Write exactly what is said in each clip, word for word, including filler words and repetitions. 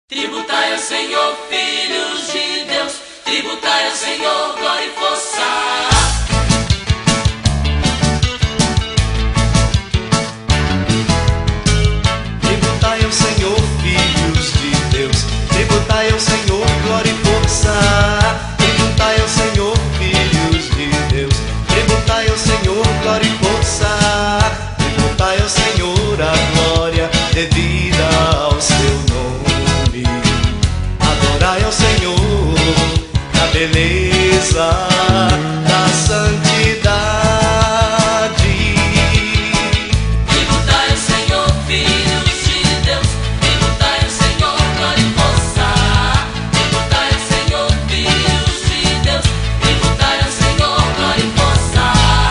Tributai ao Senhor, filhos de Deus, tributai ao Senhor, glória e força. Tributai ao Senhor, filhos de Deus, tributai ao Senhor, glória e força. Tributai ao Senhor, filhos de Deus, tributai ao Senhor, glória e força. Tributai ao Senhor a glória devida ao seu nome. Adorai ao Senhor na beleza da santidade. Tributai ao Senhor, filhos de Deus, tributai ao Senhor, glória e força. Tributai ao Senhor, filhos de Deus, tributai ao Senhor, glória e força.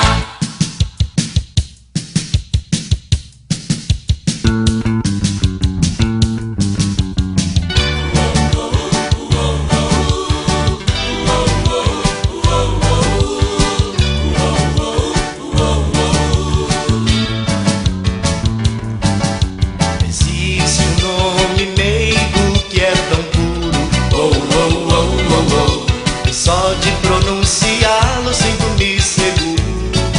Existe um nome meigo que é tão puro, oh, oh, oh, oh, oh, e só de pronunciá-lo sinto-me seguro.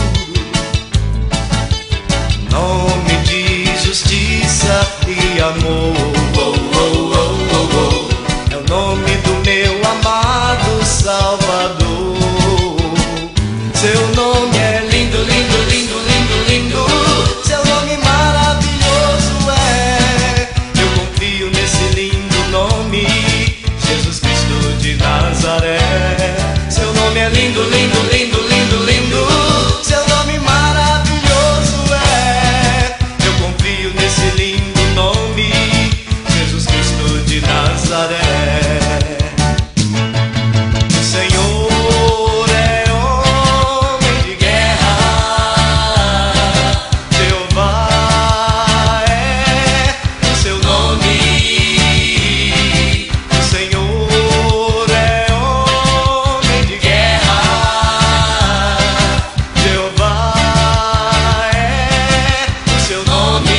Nome de justiça e amor, oh, oh, oh, oh, oh, é o nome do meu amado Salvador. Seu nome é lindo, lindo, lindo, lindo, lindo. Seu nome maravilhoso é. Eu confio nesse lindo nome, Jesus Cristo de Nazaré. Seu nome é lindo, lindo, lindo, lindo, lindo. Seu nome maravilhoso é. Eu confio nesse lindo nome, Jesus Cristo de Nazaré. O Senhor é homem de guerra, Jeová é o seu nome. O Senhor é homem de guerra, Jeová é o seu nome.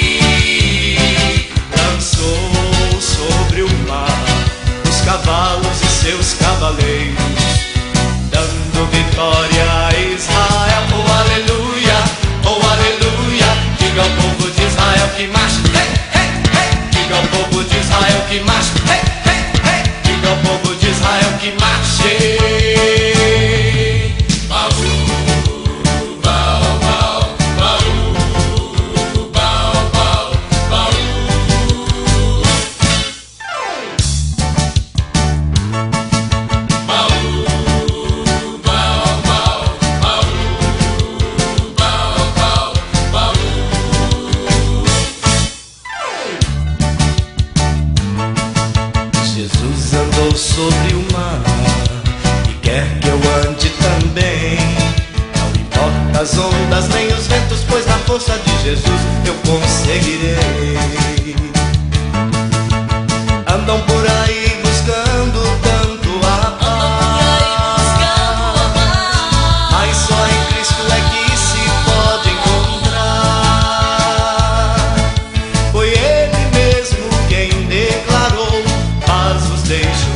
Lançou sobre o mar os cavalos e seus cavaleiros, dando vitória a Israel. Oh, aleluia, oh, aleluia. Diga ao povo de Israel que marche, hey, hey, hey. Diga ao povo de Israel que marche, hey, hey, hey. Diga ao povo de Israel que marche. Baú, baú, baú, baú, baú, baú, baú. Jesus andou sobre o mar e quer que eu ande também. Não importa as ondas nem os ventos, pois na força de Jesus eu conseguirei. Andam por aí buscando tanto a paz, mas só em Cristo é que se pode encontrar. Foi Ele mesmo quem declarou: paz vos deixo,